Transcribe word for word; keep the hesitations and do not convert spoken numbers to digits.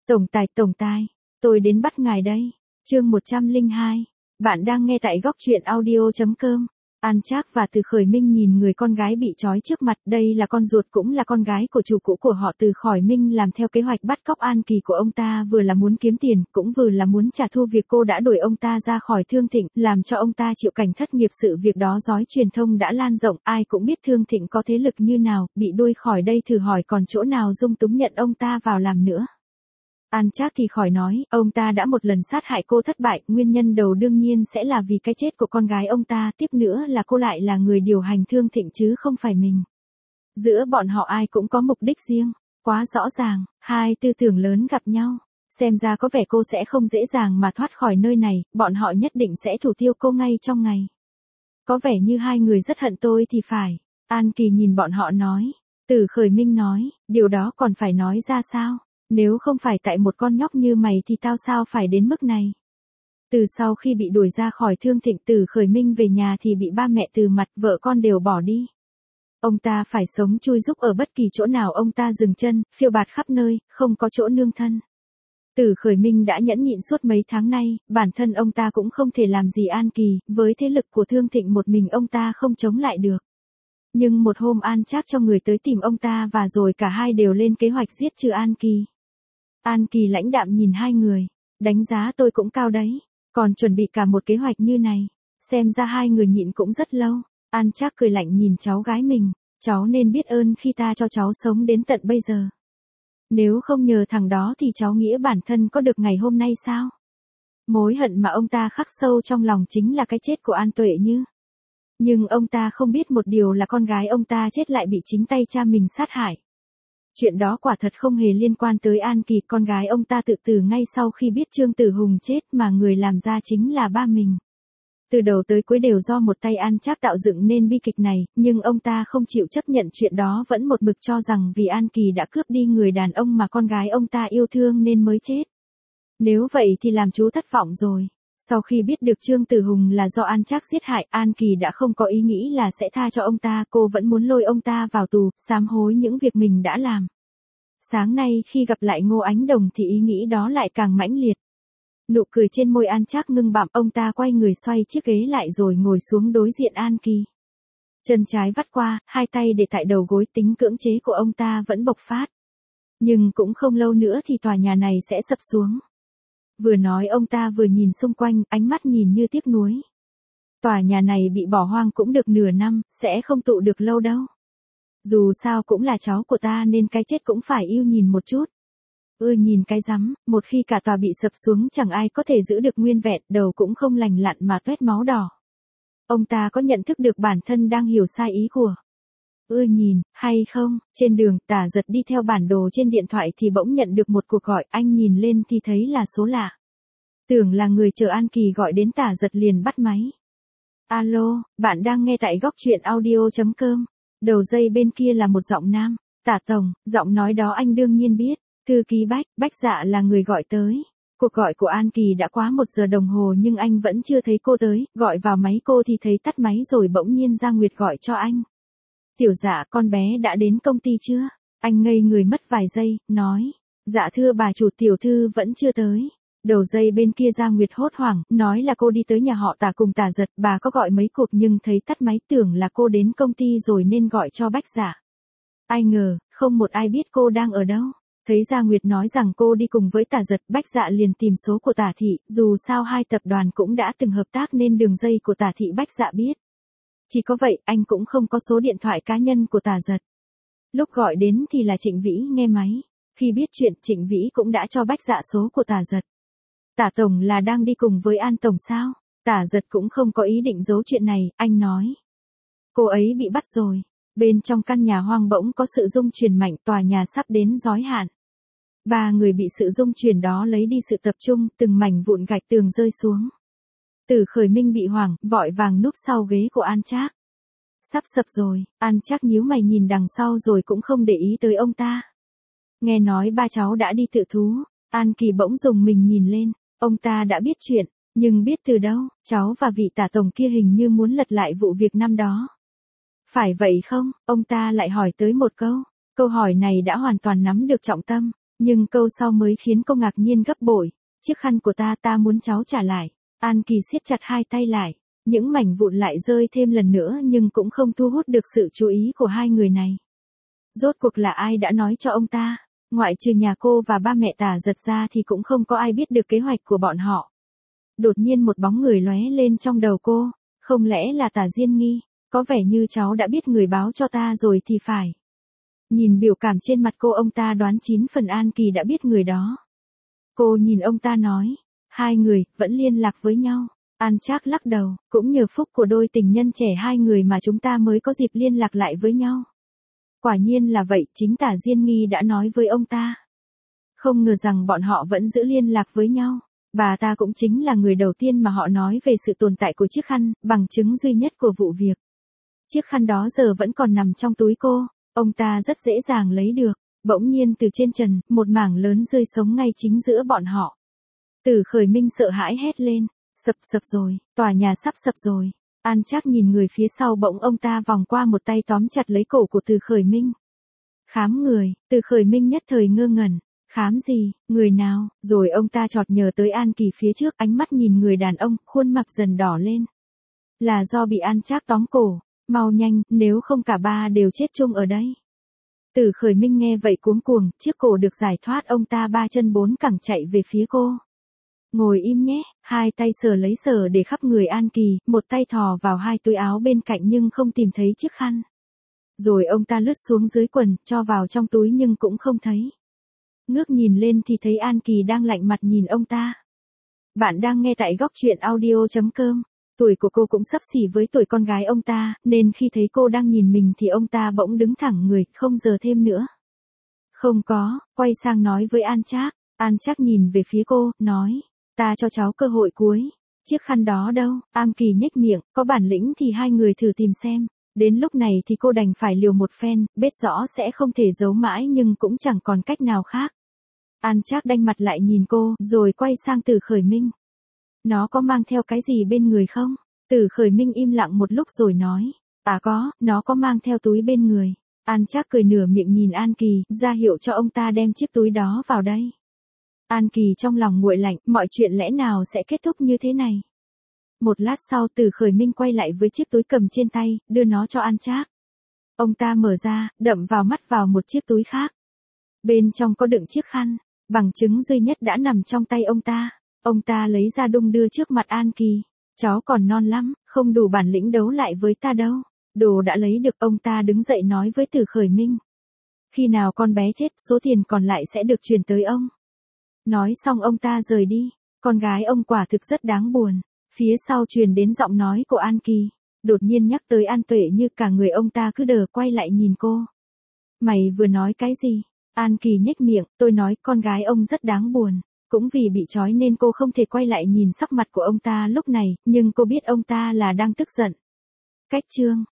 Tổng tài, tổng tài, tôi đến bắt ngài đây. Chương một trăm lẻ hai. Bạn đang nghe tại góc truyện audio chấm com. An Trác và Từ Khởi Minh nhìn người con gái bị trói trước mặt, đây là con ruột cũng là con gái của chủ cũ của họ. Từ Khởi Minh làm theo kế hoạch bắt cóc An Kỳ của ông ta, vừa là muốn kiếm tiền, cũng vừa là muốn trả thù việc cô đã đuổi ông ta ra khỏi Thương Thịnh, làm cho ông ta chịu cảnh thất nghiệp. Sự việc đó dõi truyền thông đã lan rộng, ai cũng biết Thương Thịnh có thế lực như nào, bị đuổi khỏi đây thử hỏi còn chỗ nào dung túng nhận ông ta vào làm nữa. An Trác thì khỏi nói, ông ta đã một lần sát hại cô thất bại, nguyên nhân đầu đương nhiên sẽ là vì cái chết của con gái ông ta, tiếp nữa là cô lại là người điều hành Thương Thịnh chứ không phải mình. Giữa bọn họ ai cũng có mục đích riêng, quá rõ ràng, hai tư tưởng lớn gặp nhau, xem ra có vẻ cô sẽ không dễ dàng mà thoát khỏi nơi này, bọn họ nhất định sẽ thủ tiêu cô ngay trong ngày. Có vẻ như hai người rất hận tôi thì phải, An Kỳ nhìn bọn họ nói. Từ Khởi Minh nói, điều đó còn phải nói ra sao? Nếu không phải tại một con nhóc như mày thì tao sao phải đến mức này. Từ sau khi bị đuổi ra khỏi Thương Thịnh, Từ Khởi Minh về nhà thì bị ba mẹ Từ mặt, vợ con đều bỏ đi. Ông ta phải sống chui rúc ở bất kỳ chỗ nào ông ta dừng chân, phiêu bạt khắp nơi, không có chỗ nương thân. Từ Khởi Minh đã nhẫn nhịn suốt mấy tháng nay, bản thân ông ta cũng không thể làm gì An Kỳ, với thế lực của Thương Thịnh một mình ông ta không chống lại được. Nhưng một hôm An Trác cho người tới tìm ông ta và rồi cả hai đều lên kế hoạch giết trừ An Kỳ. An Kỳ lãnh đạm nhìn hai người, đánh giá tôi cũng cao đấy, còn chuẩn bị cả một kế hoạch như này, xem ra hai người nhịn cũng rất lâu. An Trác cười lạnh nhìn cháu gái mình, cháu nên biết ơn khi ta cho cháu sống đến tận bây giờ. Nếu không nhờ thằng đó thì cháu nghĩa bản thân có được ngày hôm nay sao? Mối hận mà ông ta khắc sâu trong lòng chính là cái chết của An Tuệ Như. Nhưng ông ta không biết một điều là con gái ông ta chết lại bị chính tay cha mình sát hại. Chuyện đó quả thật không hề liên quan tới An Kỳ, con gái ông ta tự tử ngay sau khi biết Trương Tử Hùng chết mà người làm ra chính là ba mình. Từ đầu tới cuối đều do một tay An Trác tạo dựng nên bi kịch này, nhưng ông ta không chịu chấp nhận chuyện đó, vẫn một mực cho rằng vì An Kỳ đã cướp đi người đàn ông mà con gái ông ta yêu thương nên mới chết. Nếu vậy thì làm chú thất vọng rồi. Sau khi biết được Trương Tử Hùng là do An Trác giết hại, An Kỳ đã không có ý nghĩ là sẽ tha cho ông ta, cô vẫn muốn lôi ông ta vào tù, sám hối những việc mình đã làm. Sáng nay khi gặp lại Ngô Ánh Đồng thì ý nghĩ đó lại càng mãnh liệt. Nụ cười trên môi An Trác ngưng bặm, ông ta quay người xoay chiếc ghế lại rồi ngồi xuống đối diện An Kỳ. Chân trái vắt qua, hai tay để tại đầu gối, tính cưỡng chế của ông ta vẫn bộc phát. Nhưng cũng không lâu nữa thì tòa nhà này sẽ sập xuống. Vừa nói ông ta vừa nhìn xung quanh, ánh mắt nhìn như tiếc nuối. Tòa nhà này bị bỏ hoang cũng được nửa năm, sẽ không trụ được lâu đâu. Dù sao cũng là cháu của ta nên cái chết cũng phải yêu nhìn một chút. Ưa nhìn cái rắm, một khi cả tòa bị sập xuống chẳng ai có thể giữ được nguyên vẹn, đầu cũng không lành lặn mà toét máu đỏ. Ông ta có nhận thức được bản thân đang hiểu sai ý của Ưa nhìn, hay không? Trên đường, Tả Giật đi theo bản đồ trên điện thoại thì bỗng nhận được một cuộc gọi, anh nhìn lên thì thấy là số lạ. Tưởng là người chờ An Kỳ gọi đến, Tả Giật liền bắt máy. Alo, bạn đang nghe tại góc truyện audio chấm com. Đầu dây bên kia là một giọng nam. Tả Tổng, giọng nói đó anh đương nhiên biết. Thư ký Bách, Bách Dạ là người gọi tới. Cuộc gọi của An Kỳ đã quá một giờ đồng hồ nhưng anh vẫn chưa thấy cô tới, gọi vào máy cô thì thấy tắt máy rồi, bỗng nhiên Gia Nguyệt gọi cho anh. Tiểu Dạ, con bé đã đến công ty chưa? Anh ngây người mất vài giây, nói. Dạ thưa bà chủ, tiểu thư vẫn chưa tới. Đầu dây bên kia Gia Nguyệt hốt hoảng, nói là cô đi tới nhà họ Tả cùng Tả Giật, bà có gọi mấy cuộc nhưng thấy tắt máy, tưởng là cô đến công ty rồi nên gọi cho Bách Dạ. Ai ngờ, không một ai biết cô đang ở đâu. Thấy Gia Nguyệt nói rằng cô đi cùng với Tả Giật, Bách Dạ liền tìm số của Tả Thị, dù sao hai tập đoàn cũng đã từng hợp tác nên đường dây của Tả Thị Bách Dạ biết. Chỉ có vậy, anh cũng không có số điện thoại cá nhân của Tả Giật. Lúc gọi đến thì là Trịnh Vĩ nghe máy. Khi biết chuyện, Trịnh Vĩ cũng đã cho Bách Dạ số của Tả Giật. Tả Tổng là đang đi cùng với An Tổng sao? Tả Giật cũng không có ý định giấu chuyện này, anh nói. Cô ấy bị bắt rồi. Bên trong căn nhà hoang bỗng có sự rung chuyển mạnh, tòa nhà sắp đến giới hạn. Ba người bị sự rung chuyển đó lấy đi sự tập trung, từng mảnh vụn gạch tường rơi xuống. Từ Khởi Minh bị hoảng, vội vàng núp sau ghế của An Trác. Sắp sập rồi, An Trác nhíu mày nhìn đằng sau rồi cũng không để ý tới ông ta. Nghe nói ba cháu đã đi tự thú, An Kỳ bỗng dùng mình nhìn lên, ông ta đã biết chuyện, nhưng biết từ đâu, cháu và vị Tả Tổng kia hình như muốn lật lại vụ việc năm đó. Phải vậy không? Ông ta lại hỏi tới một câu, câu hỏi này đã hoàn toàn nắm được trọng tâm. Nhưng câu sau mới khiến cô ngạc nhiên gấp bội. Chiếc khăn của ta ta muốn cháu trả lại. An Kỳ siết chặt hai tay lại. Những mảnh vụn lại rơi thêm lần nữa nhưng cũng không thu hút được sự chú ý của hai người này. Rốt cuộc là ai đã nói cho ông ta? Ngoại trừ nhà cô và ba mẹ Tả Giật ra thì cũng không có ai biết được kế hoạch của bọn họ. Đột nhiên một bóng người lóe lên trong đầu cô. Không lẽ là Tả Diên Nghi? Có vẻ như cháu đã biết người báo cho ta rồi thì phải. Nhìn biểu cảm trên mặt cô, ông ta đoán chín phần An Kỳ đã biết người đó. Cô nhìn ông ta nói. Hai người vẫn liên lạc với nhau. An Trác lắc đầu. Cũng nhờ phúc của đôi tình nhân trẻ hai người mà chúng ta mới có dịp liên lạc lại với nhau. Quả nhiên là vậy, chính Tả Diên Nghi đã nói với ông ta. Không ngờ rằng bọn họ vẫn giữ liên lạc với nhau. Bà ta cũng chính là người đầu tiên mà họ nói về sự tồn tại của chiếc khăn, bằng chứng duy nhất của vụ việc. Chiếc khăn đó giờ vẫn còn nằm trong túi cô, ông ta rất dễ dàng lấy được. Bỗng nhiên từ trên trần, một mảng lớn rơi sống ngay chính giữa bọn họ. Từ Khởi Minh sợ hãi hét lên, sập sập rồi, tòa nhà sắp sập rồi. An Trác nhìn người phía sau, bỗng ông ta vòng qua một tay tóm chặt lấy cổ của Từ Khởi Minh. Khám người, Từ Khởi Minh nhất thời ngơ ngẩn. Khám gì, người nào? Rồi ông ta chợt nhớ tới An Kỳ phía trước, ánh mắt nhìn người đàn ông, khuôn mặt dần đỏ lên. Là do bị An Trác tóm cổ, mau nhanh, nếu không cả ba đều chết chung ở đây. Từ Khởi Minh nghe vậy cuống cuồng, chiếc cổ được giải thoát, ông ta ba chân bốn cẳng chạy về phía cô. Ngồi im nhé, hai tay sờ lấy sờ để khắp người An Kỳ, một tay thò vào hai túi áo bên cạnh nhưng không tìm thấy chiếc khăn. Rồi ông ta lướt xuống dưới quần, cho vào trong túi nhưng cũng không thấy. Ngước nhìn lên thì thấy An Kỳ đang lạnh mặt nhìn ông ta. Bạn đang nghe tại góc truyện audio chấm com. Tuổi của cô cũng xấp xỉ với tuổi con gái ông ta, nên khi thấy cô đang nhìn mình thì ông ta bỗng đứng thẳng người, không dờ thêm nữa. Không có, quay sang nói với An Trác. An Trác nhìn về phía cô, nói. Ta cho cháu cơ hội cuối. Chiếc khăn đó đâu? An Kỳ nhếch miệng, có bản lĩnh thì hai người thử tìm xem. Đến lúc này thì cô đành phải liều một phen, biết rõ sẽ không thể giấu mãi nhưng cũng chẳng còn cách nào khác. An Trác đanh mặt lại nhìn cô, rồi quay sang Từ Khởi Minh. Nó có mang theo cái gì bên người không? Từ Khởi Minh im lặng một lúc rồi nói. À có, nó có mang theo túi bên người. An Trác cười nửa miệng nhìn An Kỳ, ra hiệu cho ông ta đem chiếc túi đó vào đây. An Kỳ trong lòng nguội lạnh, mọi chuyện lẽ nào sẽ kết thúc như thế này? Một lát sau Từ Khởi Minh quay lại với chiếc túi cầm trên tay, đưa nó cho An Trác. Ông ta mở ra, đậm vào mắt vào một chiếc túi khác. Bên trong có đựng chiếc khăn, bằng chứng duy nhất đã nằm trong tay ông ta. Ông ta lấy ra đung đưa trước mặt An Kỳ. Cháu còn non lắm, không đủ bản lĩnh đấu lại với ta đâu. Đồ đã lấy được, ông ta đứng dậy nói với Từ Khởi Minh. Khi nào con bé chết, số tiền còn lại sẽ được chuyển tới ông. Nói xong ông ta rời đi. Con gái ông quả thực rất đáng buồn. Phía sau truyền đến giọng nói của An Kỳ. Đột nhiên nhắc tới An Tuệ như cả người ông ta cứ đờ quay lại nhìn cô. Mày vừa nói cái gì? An Kỳ nhếch miệng, tôi nói con gái ông rất đáng buồn. Cũng vì bị trói nên cô không thể quay lại nhìn sắc mặt của ông ta lúc này, nhưng cô biết ông ta là đang tức giận. Cách chương